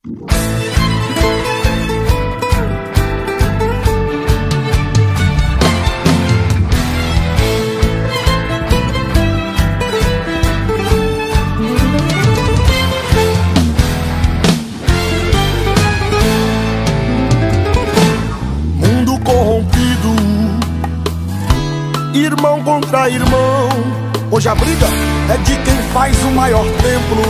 Mundo corrompido, irmão contra irmão. Hoje a briga é de quem faz o maior templo.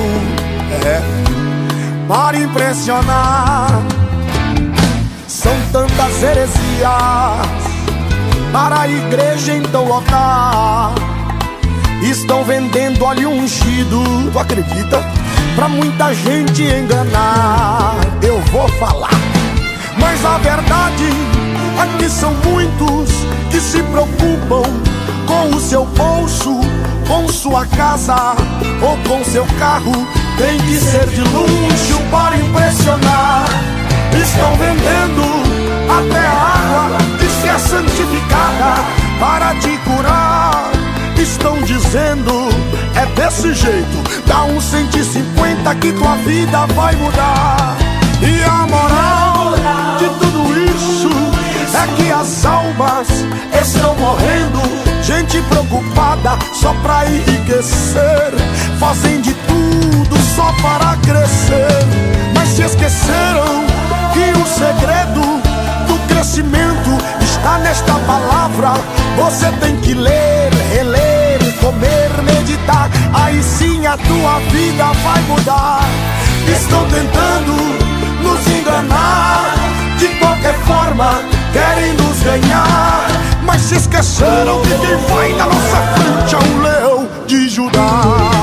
Para impressionar. São tantas heresias para a igreja então lotar. Estão vendendo óleo ungido, tu acredita? Pra muita gente enganar. Eu vou falar, mas a verdade é que são muitos que se preocupam com o seu bolso, com sua casa ou com seu carro. Tem que ser de luxo para impressionar. Estão vendendo até a água que se é santificada para te curar. Estão dizendo, é desse jeito, dá uns 150 que tua vida vai mudar. E a moral de tudo isso é que as almas estão morrendo. Gente preocupada só pra enriquecer, fazem de tudo só para crescer. Mas se esqueceram que o segredo do crescimento está nesta palavra. Você tem que ler, reler, comer, meditar. Aí sim a tua vida vai mudar. Estão tentando nos enganar, de qualquer forma querem nos ganhar. Mas se esqueceram que quem vai na nossa frente é o leão de Judá.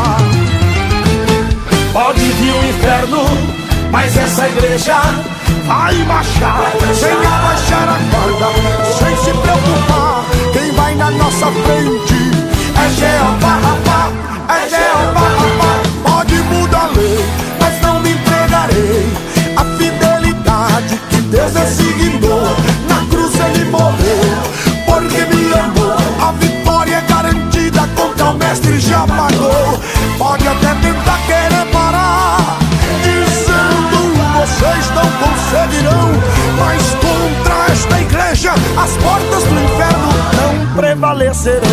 Pode vir o inferno, mas essa igreja vai marchar sem abaixar a guarda, sem se preocupar. Quem vai na nossa frente é Jeová Rapá, é Jeová Rapá. Pode mudar a lei, mas não me entregarei. A fidelidade que Deus designou, na cruz ele morreu, porque me amou. A vitória é garantida, contra o mestre já pagou. Pode até tentar querer parar, dizendo vocês não conseguirão. Mas contra esta igreja as portas do inferno não prevalecerão.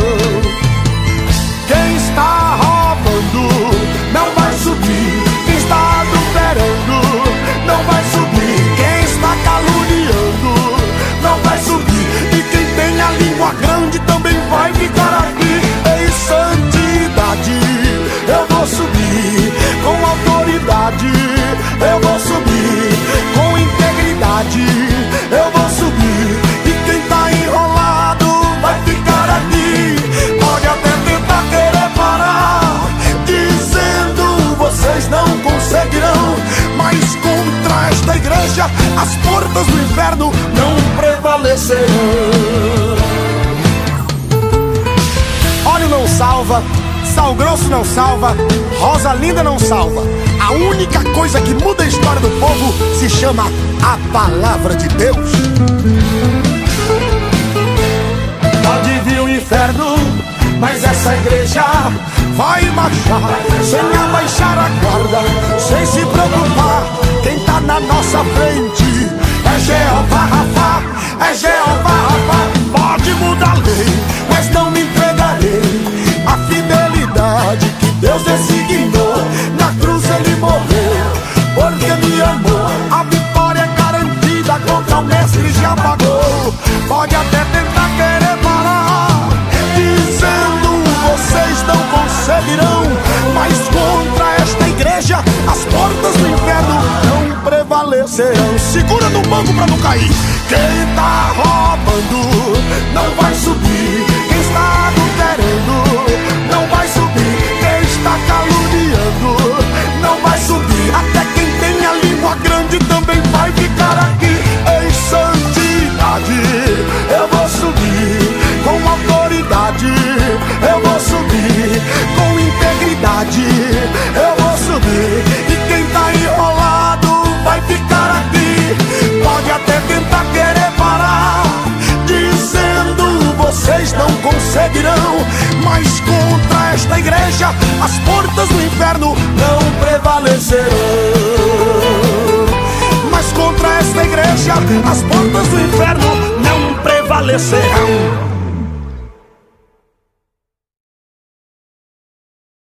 Quem está roubando não vai subir. Quem está adulterando não vai subir. Quem está caluniando não vai subir. E quem tem a língua grande também vai ficar aqui. Em santidade eu vou subir, com autoridade eu vou subir, com integridade eu vou subir. E quem tá enrolado vai ficar aqui. Pode até tentar querer parar, dizendo vocês não conseguirão. Mas contra esta igreja as portas do inferno não prevalecerão. Óleo não salva, sal grosso não salva, rosa linda não salva. A única coisa que muda a história do povo se chama a palavra de Deus. pode vir o inferno, mas essa igreja vai marchar sem abaixar a guarda, sem se preocupar. Quem tá na nossa frente é Jeová Rapá, é Jeová Rapá. Pode mudar a lei, mas não me entregarei. A fidelidade que Deus designou, na cruz ele morreu, porque me amou. A vitória é garantida, contra o mestre já pagou. Pode até tentar querer parar, dizendo vocês não conseguirão. Mas contra esta igreja as portas do inferno não prevalecerão. Segura no banco pra não cair. Quem tá roubando não vai subir. Quem está adulterando não vai subir. Quem está caluniando não vai subir. Até quem tem a língua grande também vai ficar aqui. Em santidade eu vou subir, com autoridade eu vou subir, com integridade eu vou subir. E quem tá enrolado vai ficar aqui. Pode até tentar querer parar, dizendo vocês não conseguirão. Mas contra esta igreja as portas do inferno não prevalecerão. igreja, as portas do inferno não prevalecerão.